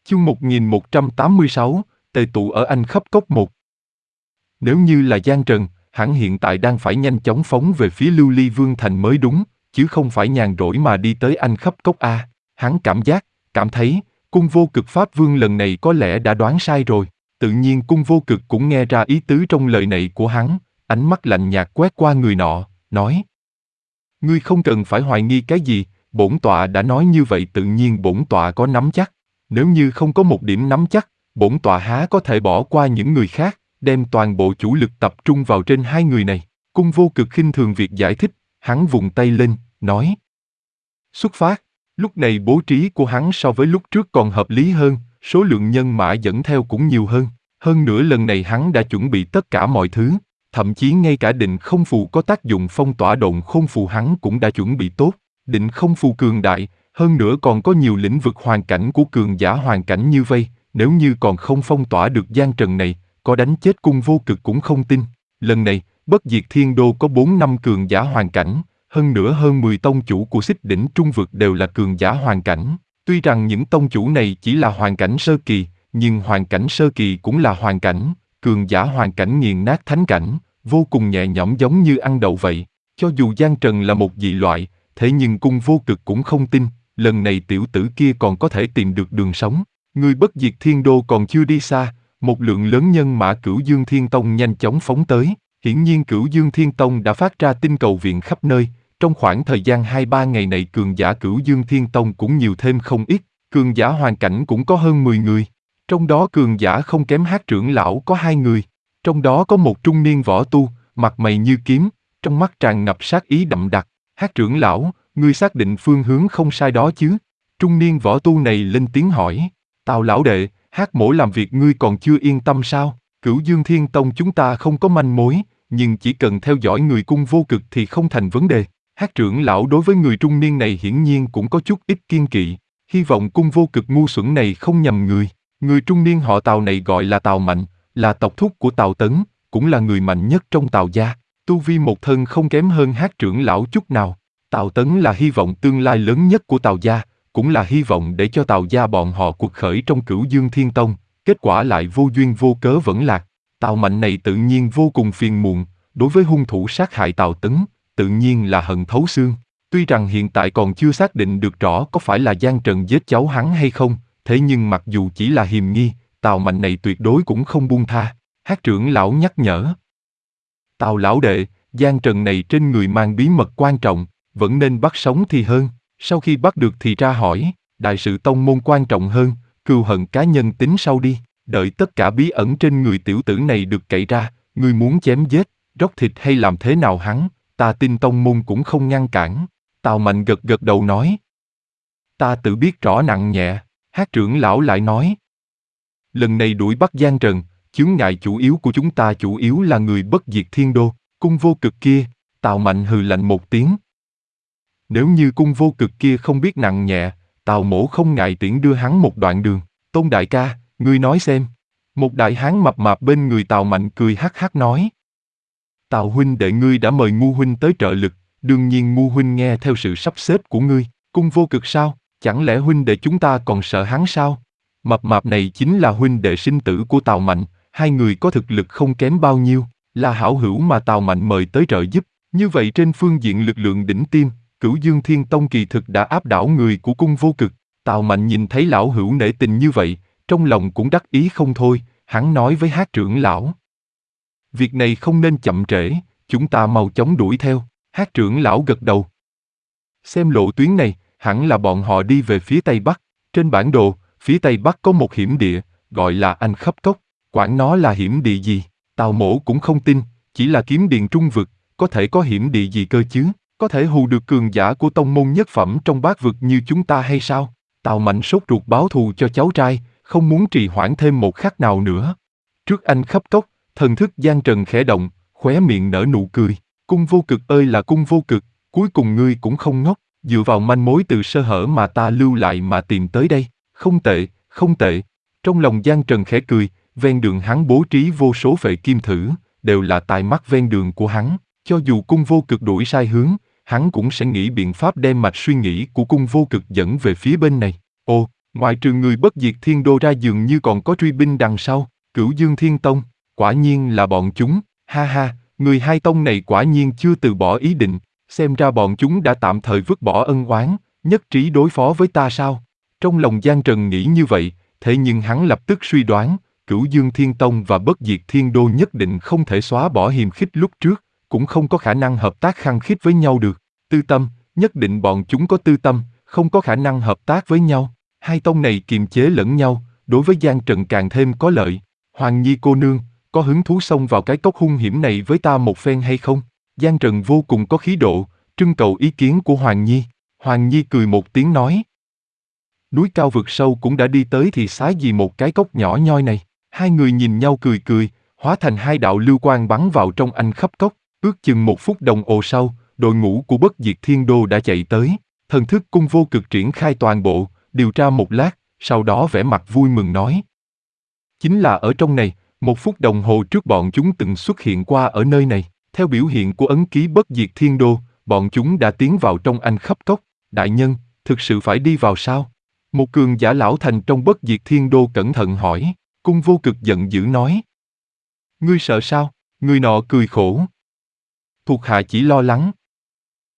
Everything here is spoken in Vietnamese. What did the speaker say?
Chương 1186, tề tụ ở Anh khắp cốc 1. Nếu như là Giang Trần, hắn hiện tại đang phải nhanh chóng phóng về phía Lưu Ly Vương Thành mới đúng, chứ không phải nhàn rỗi mà đi tới Anh khắp cốc A. Hắn cảm thấy, Cung Vô Cực Pháp Vương lần này có lẽ đã đoán sai rồi. Tự nhiên Cung Vô Cực cũng nghe ra ý tứ trong lời này của hắn, ánh mắt lạnh nhạt quét qua người nọ, nói: Ngươi không cần phải hoài nghi cái gì, bổn tọa đã nói như vậy tự nhiên bổn tọa có nắm chắc. Nếu như không có một điểm nắm chắc, bổn tọa há có thể bỏ qua những người khác, đem toàn bộ chủ lực tập trung vào trên hai người này. Cung Vô Cực khinh thường việc giải thích, hắn vùng tay lên, nói: Xuất phát. Lúc này bố trí của hắn so với lúc trước còn hợp lý hơn, số lượng nhân mã dẫn theo cũng nhiều hơn. Hơn nữa lần này hắn đã chuẩn bị tất cả mọi thứ, thậm chí ngay cả định không phù có tác dụng phong tỏa độn khôn phù hắn cũng đã chuẩn bị tốt. Định không phù cường đại, hơn nữa còn có nhiều lĩnh vực hoàn cảnh của cường giả hoàn cảnh như vây, nếu như còn không phong tỏa được Giang Trần này, có đánh chết Cung Vô Cực cũng không tin. Lần này, Bất Diệt Thiên Đô có 4 năm cường giả hoàn cảnh, hơn nữa hơn 10 tông chủ của Xích Đỉnh Trung Vực đều là cường giả hoàn cảnh. Tuy rằng những tông chủ này chỉ là hoàn cảnh sơ kỳ, nhưng hoàn cảnh sơ kỳ cũng là hoàn cảnh, cường giả hoàn cảnh nghiền nát thánh cảnh, vô cùng nhẹ nhõm giống như ăn đậu vậy. Cho dù Giang Trần là một dị loại, thế nhưng Cung Vô Cực cũng không tin, lần này tiểu tử kia còn có thể tìm được đường sống. Người Bất Diệt Thiên Đô còn chưa đi xa, một lượng lớn nhân mã Cửu Dương Thiên Tông nhanh chóng phóng tới. Hiển nhiên Cửu Dương Thiên Tông đã phát ra tin cầu viện khắp nơi, trong khoảng thời gian 2-3 ngày này cường giả Cửu Dương Thiên Tông cũng nhiều thêm không ít, cường giả hoàn cảnh cũng có hơn 10 người. Trong đó cường giả không kém Hắc trưởng lão có 2 người, trong đó có một trung niên võ tu, mặt mày như kiếm, trong mắt tràn ngập sát ý đậm đặc. Hắc trưởng lão, ngươi xác định phương hướng không sai đó chứ? Trung niên võ tu này lên tiếng hỏi. Tào lão đệ, Hắc mỗ làm việc ngươi còn chưa yên tâm sao? Cửu Dương Thiên Tông chúng ta không có manh mối, nhưng chỉ cần theo dõi người Cung Vô Cực thì không thành vấn đề. Hắc trưởng lão đối với người trung niên này hiển nhiên cũng có chút ít kiên kỵ, hy vọng Cung Vô Cực ngu xuẩn này không nhầm người. Người trung niên họ Tào này gọi là Tào Mạnh, là tộc thúc của Tào Tấn, cũng là người mạnh nhất trong Tào gia, tu vi một thân không kém hơn Hắc trưởng lão chút nào. Tào Tấn là hy vọng tương lai lớn nhất của Tào gia, cũng là hy vọng để cho Tào gia bọn họ cuộc khởi trong Cửu Dương Thiên Tông, kết quả lại vô duyên vô cớ vẫn lạc. Tào Mạnh này tự nhiên vô cùng phiền muộn, đối với hung thủ sát hại Tào Tấn, tự nhiên là hận thấu xương. Tuy rằng hiện tại còn chưa xác định được rõ có phải là Giang Trần giết cháu hắn hay không, thế nhưng mặc dù chỉ là hiềm nghi, Tào Mạnh này tuyệt đối cũng không buông tha. Hắc trưởng lão nhắc nhở. Tào lão đệ, Giang Trần này trên người mang bí mật quan trọng, vẫn nên bắt sống thì hơn. Sau khi bắt được thì ra hỏi, đại sự tông môn quan trọng hơn, cừu hận cá nhân tính sau đi. Đợi tất cả bí ẩn trên người tiểu tử này được cậy ra, ngươi muốn chém giết, róc thịt hay làm thế nào hắn, ta tin tông môn cũng không ngăn cản. Tào Mạnh gật gật đầu nói. Ta tự biết rõ nặng nhẹ. Hắc trưởng lão lại nói. Lần này đuổi bắt Giang Trần, chướng ngại chủ yếu của chúng ta chủ yếu là người Bất Diệt Thiên Đô, Cung Vô Cực kia. Tào Mạnh hừ lạnh một tiếng. Nếu như Cung Vô Cực kia không biết nặng nhẹ, Tào mỗ không ngại tiễn đưa hắn một đoạn đường. Tôn đại ca, ngươi nói xem. Một đại hán mập mạp bên người Tào Mạnh cười hắc hắc nói. Tào huynh đệ ngươi đã mời Ngu huynh tới trợ lực, đương nhiên Ngu huynh nghe theo sự sắp xếp của ngươi. Cung Vô Cực sao? Chẳng lẽ huynh đệ chúng ta còn sợ hắn sao? Mập mạp này chính là huynh đệ sinh tử của Tào Mạnh, hai người có thực lực không kém bao nhiêu, là hảo hữu mà Tào Mạnh mời tới trợ giúp. Như vậy trên phương diện lực lượng đỉnh tiêm, Cửu Dương Thiên Tông kỳ thực đã áp đảo người của Cung Vô Cực. Tào Mạnh nhìn thấy lão hữu nể tình như vậy, trong lòng cũng đắc ý không thôi, hắn nói với Hắc trưởng lão. Việc này không nên chậm trễ, chúng ta mau chóng đuổi theo. Hắc trưởng lão gật đầu. Xem lộ tuyến này, hẳn là bọn họ đi về phía Tây Bắc. Trên bản đồ, phía Tây Bắc có một hiểm địa, gọi là Anh khắp cốc. Quản nó là hiểm địa gì, Tào mỗ cũng không tin, chỉ là kiếm điền trung vực, có thể có hiểm địa gì cơ chứ? Có thể hù được cường giả của tông môn nhất phẩm trong bát vực như chúng ta hay sao? Tào Mạnh sốt ruột báo thù cho cháu trai, không muốn trì hoãn thêm một khắc nào nữa. Trước Anh khắp cốc, thần thức Giang Trần khẽ động, khóe miệng nở nụ cười. Cung Vô Cực ơi là Cung Vô Cực, cuối cùng ngươi cũng không ngốc, dựa vào manh mối từ sơ hở mà ta lưu lại mà tìm tới đây. Không tệ, không tệ. Trong lòng Giang Trần khẽ cười, ven đường hắn bố trí vô số phệ kim thử, đều là tai mắt ven đường của hắn. Cho dù Cung Vô Cực đuổi sai hướng, hắn cũng sẽ nghĩ biện pháp đem mạch suy nghĩ của Cung Vô Cực dẫn về phía bên này. Ồ, Ngoại trừ người bất diệt thiên đô ra dường như còn có truy binh đằng sau, Cửu Dương Thiên Tông, quả nhiên là bọn chúng, ha ha, người hai tông này quả nhiên chưa từ bỏ ý định, xem ra bọn chúng đã tạm thời vứt bỏ ân oán, nhất trí đối phó với ta sao? Trong lòng Giang Trần nghĩ như vậy, thế nhưng hắn lập tức suy đoán, Cửu Dương Thiên Tông và Bất Diệt Thiên Đô nhất định không thể xóa bỏ hiềm khích lúc trước, cũng không có khả năng hợp tác khăng khít với nhau được. Tư tâm, nhất định bọn chúng có tư tâm, không có khả năng hợp tác với nhau. Hai tông này kiềm chế lẫn nhau, đối với Giang Trần càng thêm có lợi. Hoàng Nhi cô nương, có hứng thú xông vào cái cốc hung hiểm này với ta một phen hay không? Giang Trần vô cùng có khí độ, trưng cầu ý kiến của Hoàng Nhi. Hoàng Nhi cười một tiếng nói. Núi cao vực sâu cũng đã đi tới thì xá gì một cái cốc nhỏ nhoi này. Hai người nhìn nhau cười cười, hóa thành hai đạo lưu quang bắn vào trong anh khắp cốc. Ước chừng 1 phút đồng hồ sau, đội ngũ của Bất Diệt Thiên Đô đã chạy tới. Thần thức cung vô cực triển khai toàn bộ, điều tra một lát, sau đó vẻ mặt vui mừng nói. Chính là ở trong này, 1 phút đồng hồ trước bọn chúng từng xuất hiện qua ở nơi này. Theo biểu hiện của ấn ký Bất Diệt Thiên Đô, bọn chúng đã tiến vào trong anh khắp cốc. Đại nhân, thực sự phải đi vào sao? Một cường giả lão thành trong Bất Diệt Thiên Đô cẩn thận hỏi. Cung vô cực giận dữ nói. Ngươi sợ sao? Người nọ cười khổ. Thuộc hạ chỉ lo lắng,